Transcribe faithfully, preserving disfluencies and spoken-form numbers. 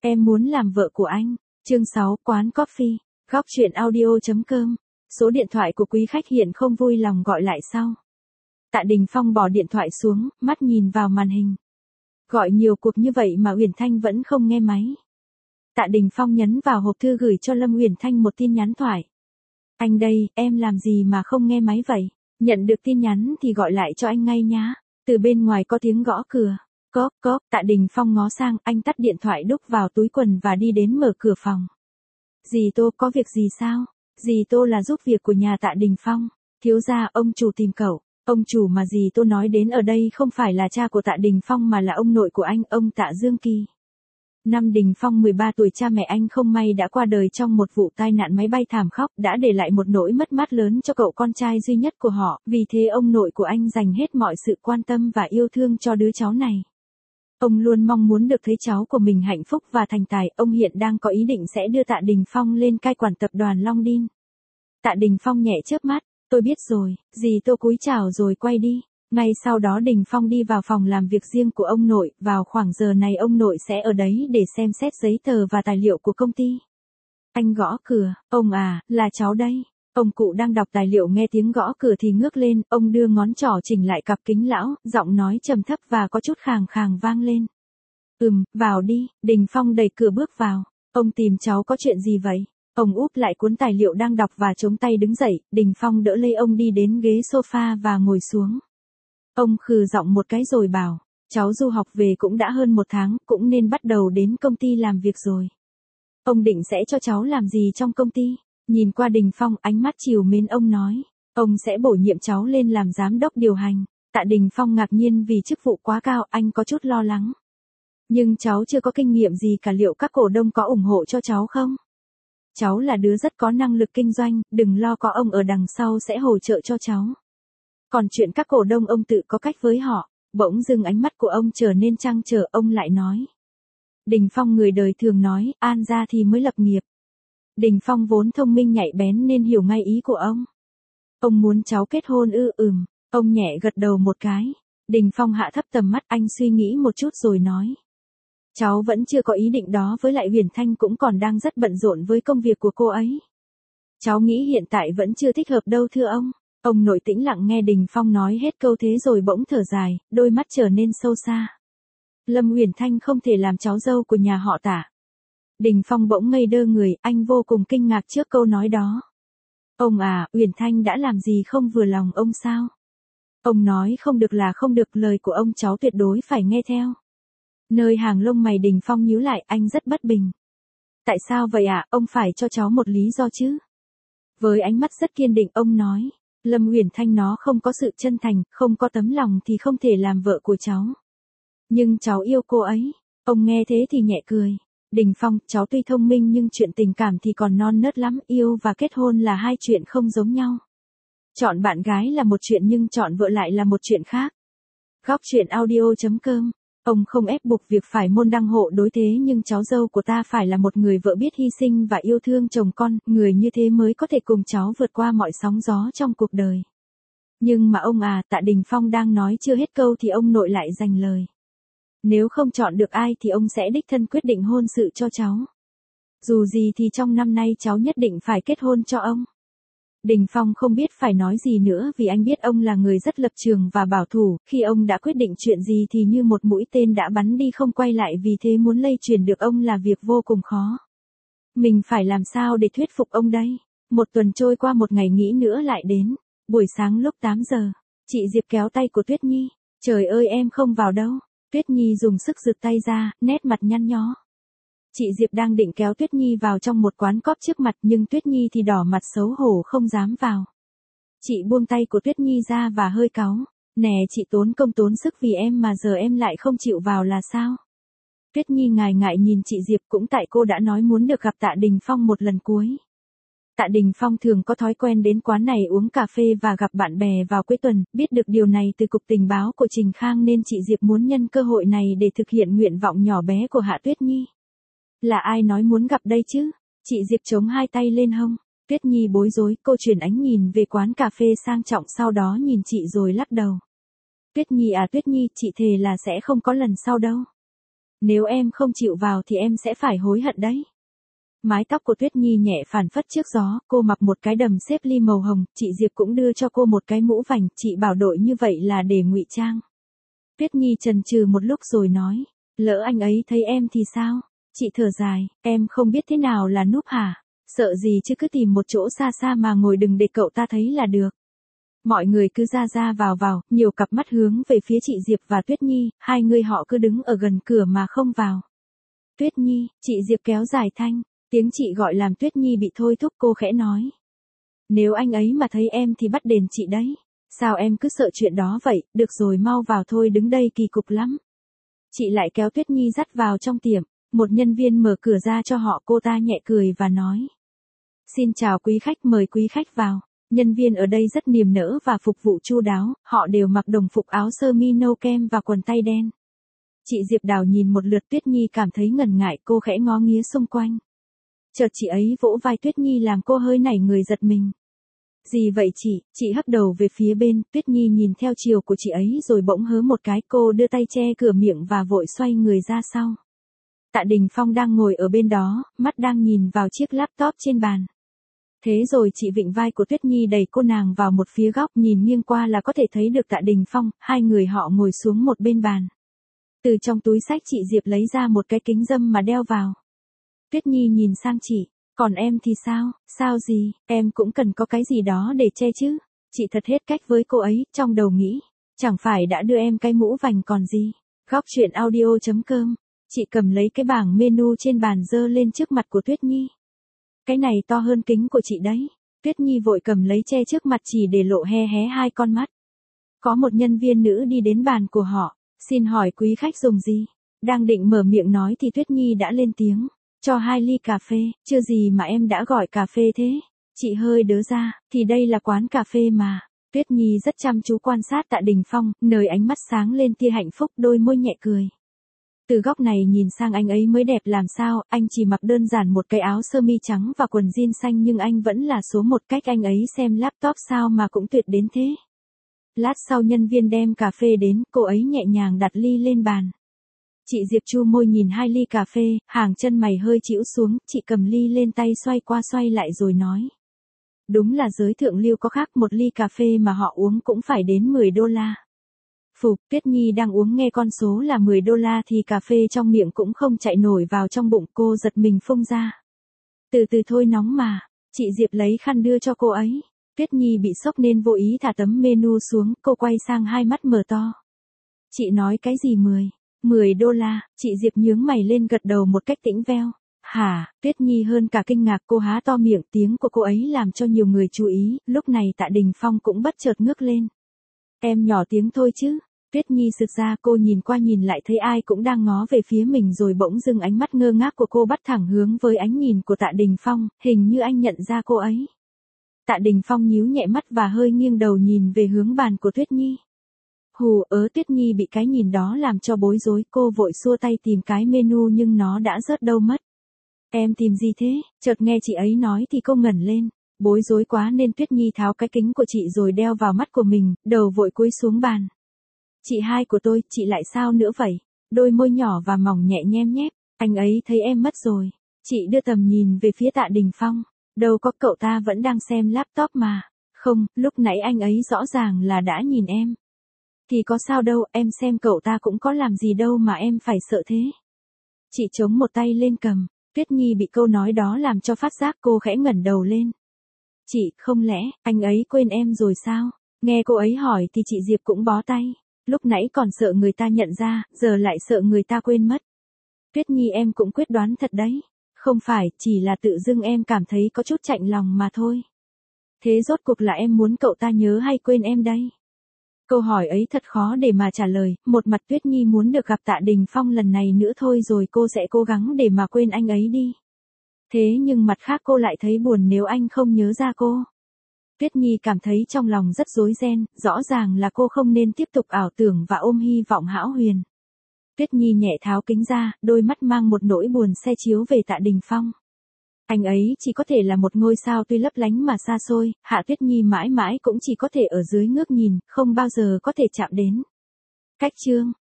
Em muốn làm vợ của anh. Chương sáu, quán coffee. Góc chuyện audio chấm com. Số điện thoại của quý khách hiện không vui lòng gọi lại sau. Tạ Đình Phong bỏ điện thoại xuống, mắt nhìn vào màn hình. Gọi nhiều cuộc như vậy mà Uyển Thanh vẫn không nghe máy. Tạ Đình Phong nhấn vào hộp thư gửi cho Lâm Uyển Thanh một tin nhắn thoại. Anh đây, em làm gì mà không nghe máy vậy? Nhận được tin nhắn thì gọi lại cho anh ngay nhá. Từ bên ngoài có tiếng gõ cửa. Cóp cóp, Tạ Đình Phong ngó sang, anh tắt điện thoại đút vào túi quần và đi đến mở cửa phòng. Dì Tô, có việc gì sao? Dì Tô là giúp việc của nhà Tạ Đình Phong. Thiếu gia, ông chủ tìm cậu. Ông chủ mà dì Tô nói đến ở đây không phải là cha của Tạ Đình Phong mà là ông nội của anh, ông Tạ Dương Kỳ. Năm Đình Phong mười ba tuổi, cha mẹ anh không may đã qua đời trong một vụ tai nạn máy bay thảm khốc, đã để lại một nỗi mất mát lớn cho cậu con trai duy nhất của họ, vì thế ông nội của anh dành hết mọi sự quan tâm và yêu thương cho đứa cháu này. Ông luôn mong muốn được thấy cháu của mình hạnh phúc và thành tài, ông hiện đang có ý định sẽ đưa Tạ Đình Phong lên cai quản tập đoàn Long Đin. Tạ Đình Phong nhẹ chớp mắt, tôi biết rồi, dì Tô cúi chào rồi quay đi. Ngay sau đó Đình Phong đi vào phòng làm việc riêng của ông nội, vào khoảng giờ này ông nội sẽ ở đấy để xem xét giấy tờ và tài liệu của công ty. Anh gõ cửa, ông à, là cháu đây. Ông cụ đang đọc tài liệu nghe tiếng gõ cửa thì ngước lên, ông đưa ngón trỏ chỉnh lại cặp kính lão, giọng nói trầm thấp và có chút khàn khàn vang lên. Ừm, vào đi. Đình Phong đẩy cửa bước vào. Ông tìm cháu có chuyện gì vậy? Ông úp lại cuốn tài liệu đang đọc và chống tay đứng dậy, Đình Phong đỡ lấy ông đi đến ghế sofa và ngồi xuống. Ông khừ giọng một cái rồi bảo, cháu du học về cũng đã hơn một tháng, cũng nên bắt đầu đến công ty làm việc rồi. Ông định sẽ cho cháu làm gì trong công ty? Nhìn qua Đình Phong, ánh mắt trìu mến ông nói, ông sẽ bổ nhiệm cháu lên làm giám đốc điều hành. Tạ Đình Phong ngạc nhiên vì chức vụ quá cao, anh có chút lo lắng. Nhưng cháu chưa có kinh nghiệm gì cả, liệu các cổ đông có ủng hộ cho cháu không? Cháu là đứa rất có năng lực kinh doanh, đừng lo, có ông ở đằng sau sẽ hỗ trợ cho cháu. Còn chuyện các cổ đông ông tự có cách với họ. Bỗng dưng ánh mắt của ông trở nên trăn trở, ông lại nói. Đình Phong người đời thường nói, an ra thì mới lập nghiệp. Đình Phong vốn thông minh nhạy bén nên hiểu ngay ý của ông. Ông muốn cháu kết hôn ư? Ừm. Ông nhẹ gật đầu một cái. Đình Phong hạ thấp tầm mắt, anh suy nghĩ một chút rồi nói. Cháu vẫn chưa có ý định đó, với lại Uyển Thanh cũng còn đang rất bận rộn với công việc của cô ấy. Cháu nghĩ hiện tại vẫn chưa thích hợp đâu thưa ông. Ông nội tĩnh lặng nghe Đình Phong nói hết câu thế rồi bỗng thở dài, đôi mắt trở nên sâu xa. Lâm Uyển Thanh không thể làm cháu dâu của nhà họ Tạ. Đình Phong bỗng ngây đơ người, anh vô cùng kinh ngạc trước câu nói đó. Ông à, Uyển Thanh đã làm gì không vừa lòng ông sao? Ông nói không được là không được, lời của ông cháu tuyệt đối phải nghe theo. Nơi hàng lông mày Đình Phong nhíu lại, anh rất bất bình. Tại sao vậy ạ? À? Ông phải cho cháu một lý do chứ. Với ánh mắt rất kiên định ông nói. Lâm Uyển Thanh nó không có sự chân thành, không có tấm lòng thì không thể làm vợ của cháu. Nhưng cháu yêu cô ấy. Ông nghe thế thì nhẹ cười. Đình Phong, cháu tuy thông minh nhưng chuyện tình cảm thì còn non nớt lắm, yêu và kết hôn là hai chuyện không giống nhau. Chọn bạn gái là một chuyện nhưng chọn vợ lại là một chuyện khác. Góc chuyện audio chấm com. Ông không ép buộc việc phải môn đăng hộ đối, thế nhưng cháu dâu của ta phải là một người vợ biết hy sinh và yêu thương chồng con, người như thế mới có thể cùng cháu vượt qua mọi sóng gió trong cuộc đời. Nhưng mà ông à, Tạ Đình Phong đang nói chưa hết câu thì ông nội lại dành lời. Nếu không chọn được ai thì ông sẽ đích thân quyết định hôn sự cho cháu. Dù gì thì trong năm nay cháu nhất định phải kết hôn cho ông. Đình Phong không biết phải nói gì nữa vì anh biết ông là người rất lập trường và bảo thủ, khi ông đã quyết định chuyện gì thì như một mũi tên đã bắn đi không quay lại, vì thế muốn lay truyền được ông là việc vô cùng khó. Mình phải làm sao để thuyết phục ông đây? Một tuần trôi qua, một ngày nghỉ nữa lại đến. Buổi sáng lúc tám giờ, chị Diệp kéo tay của Tuyết Nhi. Trời ơi, em không vào đâu. Tuyết Nhi dùng sức giựt tay ra, nét mặt nhăn nhó. Chị Diệp đang định kéo Tuyết Nhi vào trong một quán cóp trước mặt nhưng Tuyết Nhi thì đỏ mặt xấu hổ không dám vào. Chị buông tay của Tuyết Nhi ra và hơi cáu. Nè chị, tốn công tốn sức vì em mà giờ em lại không chịu vào là sao? Tuyết Nhi ngại ngại nhìn chị Diệp, cũng tại cô đã nói muốn được gặp Tạ Đình Phong một lần cuối. Tạ Đình Phong thường có thói quen đến quán này uống cà phê và gặp bạn bè vào cuối tuần, biết được điều này từ cục tình báo của Trình Khang nên chị Diệp muốn nhân cơ hội này để thực hiện nguyện vọng nhỏ bé của Hạ Tuyết Nhi. Là ai nói muốn gặp đây chứ? Chị Diệp chống hai tay lên hông. Tuyết Nhi bối rối, cô chuyển ánh nhìn về quán cà phê sang trọng, sau đó nhìn chị rồi lắc đầu. Tuyết Nhi à Tuyết Nhi, chị thề là sẽ không có lần sau đâu. Nếu em không chịu vào thì em sẽ phải hối hận đấy. Mái tóc của Tuyết Nhi nhẹ phản phất trước gió, cô mặc một cái đầm xếp ly màu hồng, chị Diệp cũng đưa cho cô một cái mũ vành, chị bảo đội như vậy là để ngụy trang. Tuyết Nhi chần chừ một lúc rồi nói, lỡ anh ấy thấy em thì sao? Chị thở dài, em không biết thế nào là núp hả? Sợ gì chứ cứ tìm một chỗ xa xa mà ngồi đừng để cậu ta thấy là được. Mọi người cứ ra ra vào vào, nhiều cặp mắt hướng về phía chị Diệp và Tuyết Nhi, hai người họ cứ đứng ở gần cửa mà không vào. Tuyết Nhi, chị Diệp kéo dài thanh, tiếng chị gọi làm Tuyết Nhi bị thôi thúc, cô khẽ nói. Nếu anh ấy mà thấy em thì bắt đền chị đấy. Sao em cứ sợ chuyện đó vậy, được rồi mau vào thôi đứng đây kỳ cục lắm. Chị lại kéo Tuyết Nhi dắt vào trong tiệm, một nhân viên mở cửa ra cho họ, cô ta nhẹ cười và nói. Xin chào quý khách, mời quý khách vào. Nhân viên ở đây rất niềm nở và phục vụ chu đáo, họ đều mặc đồng phục áo sơ mi nâu kem và quần tay đen. Chị Diệp Đào nhìn một lượt Tuyết Nhi cảm thấy ngần ngại, cô khẽ ngó nghía xung quanh. Chợt chị ấy vỗ vai Tuyết Nhi làm cô hơi nảy người giật mình. Gì vậy chị? Chị hất đầu về phía bên, Tuyết Nhi nhìn theo chiều của chị ấy rồi bỗng hớ một cái, cô đưa tay che cửa miệng và vội xoay người ra sau. Tạ Đình Phong đang ngồi ở bên đó, mắt đang nhìn vào chiếc laptop trên bàn. Thế rồi chị vịn vai của Tuyết Nhi đẩy cô nàng vào một phía góc, nhìn nghiêng qua là có thể thấy được Tạ Đình Phong, hai người họ ngồi xuống một bên bàn. Từ trong túi xách chị Diệp lấy ra một cái kính râm mà đeo vào. Tuyết Nhi nhìn sang chị, còn em thì sao, sao gì, em cũng cần có cái gì đó để che chứ. Chị thật hết cách với cô ấy, trong đầu nghĩ, chẳng phải đã đưa em cái mũ vành còn gì. Góc truyện audio chấm com, chị cầm lấy cái bảng menu trên bàn dơ lên trước mặt của Tuyết Nhi. Cái này to hơn kính của chị đấy. Tuyết Nhi vội cầm lấy che trước mặt chỉ để lộ hé hé hai con mắt. Có một nhân viên nữ đi đến bàn của họ, xin hỏi quý khách dùng gì? Đang định mở miệng nói thì Tuyết Nhi đã lên tiếng. Cho hai ly cà phê, chưa gì mà em đã gọi cà phê thế. Chị hơi đớ ra, thì đây là quán cà phê mà. Tuyết Nhi rất chăm chú quan sát Tạ Đình Phong, nơi ánh mắt sáng lên tia hạnh phúc, đôi môi nhẹ cười. Từ góc này nhìn sang anh ấy mới đẹp làm sao, anh chỉ mặc đơn giản một cái áo sơ mi trắng và quần jean xanh nhưng anh vẫn là số một, cách anh ấy xem laptop sao mà cũng tuyệt đến thế. Lát sau nhân viên đem cà phê đến, cô ấy nhẹ nhàng đặt ly lên bàn. Chị Diệp chu môi nhìn hai ly cà phê, hàng chân mày hơi chĩu xuống, chị cầm ly lên tay xoay qua xoay lại rồi nói. Đúng là giới thượng lưu có khác, một ly cà phê mà họ uống cũng phải đến mười đô la. Phục, Tuyết Nhi đang uống nghe con số là mười đô la thì cà phê trong miệng cũng không chạy nổi vào trong bụng, cô giật mình phun ra. Từ từ thôi nóng mà, chị Diệp lấy khăn đưa cho cô ấy. Tuyết Nhi bị sốc nên vô ý thả tấm menu xuống, cô quay sang hai mắt mở to. Chị nói cái gì mười? mười đô la, chị Diệp nhướng mày lên gật đầu một cách tĩnh veo. Hả, Tuyết Nhi hơn cả kinh ngạc, cô há to miệng, tiếng của cô ấy làm cho nhiều người chú ý, lúc này Tạ Đình Phong cũng bất chợt ngước lên. Em nhỏ tiếng thôi chứ. Tuyết Nhi sực ra, cô nhìn qua nhìn lại thấy ai cũng đang ngó về phía mình rồi bỗng dưng ánh mắt ngơ ngác của cô bắt thẳng hướng với ánh nhìn của Tạ Đình Phong, hình như anh nhận ra cô ấy. Tạ Đình Phong nhíu nhẹ mắt và hơi nghiêng đầu nhìn về hướng bàn của Tuyết Nhi. Hù ớ, Tuyết Nhi bị cái nhìn đó làm cho bối rối, cô vội xua tay tìm cái menu nhưng nó đã rớt đâu mất. Em tìm gì thế? Chợt nghe chị ấy nói thì cô ngẩn lên. Bối rối quá nên Tuyết Nhi tháo cái kính của chị rồi đeo vào mắt của mình, đầu vội cúi xuống bàn. Chị hai của tôi, chị lại sao nữa vậy? Đôi môi nhỏ và mỏng nhẹ nhem nhép, anh ấy thấy em mất rồi. Chị đưa tầm nhìn về phía Tạ Đình Phong, đâu có, cậu ta vẫn đang xem laptop mà. Không, lúc nãy anh ấy rõ ràng là đã nhìn em. Thì có sao đâu, em xem cậu ta cũng có làm gì đâu mà em phải sợ thế. Chị chống một tay lên cầm, Tuyết Nhi bị câu nói đó làm cho phát giác, cô khẽ ngẩng đầu lên. Chị, không lẽ, anh ấy quên em rồi sao? Nghe cô ấy hỏi thì chị Diệp cũng bó tay. Lúc nãy còn sợ người ta nhận ra, giờ lại sợ người ta quên mất. Tuyết Nhi em cũng quyết đoán thật đấy. Không phải, chỉ là tự dưng em cảm thấy có chút chạnh lòng mà thôi. Thế rốt cuộc là em muốn cậu ta nhớ hay quên em đây? Câu hỏi ấy thật khó để mà trả lời, một mặt Tuyết Nhi muốn được gặp Tạ Đình Phong lần này nữa thôi rồi cô sẽ cố gắng để mà quên anh ấy đi. Thế nhưng mặt khác cô lại thấy buồn nếu anh không nhớ ra cô. Tuyết Nhi cảm thấy trong lòng rất rối ren, rõ ràng là cô không nên tiếp tục ảo tưởng và ôm hy vọng hão huyền. Tuyết Nhi nhẹ tháo kính ra, đôi mắt mang một nỗi buồn xe chiếu về Tạ Đình Phong. Anh ấy chỉ có thể là một ngôi sao tuy lấp lánh mà xa xôi, Hạ Tuyết Nhi mãi mãi cũng chỉ có thể ở dưới ngước nhìn, không bao giờ có thể chạm đến. Cách chương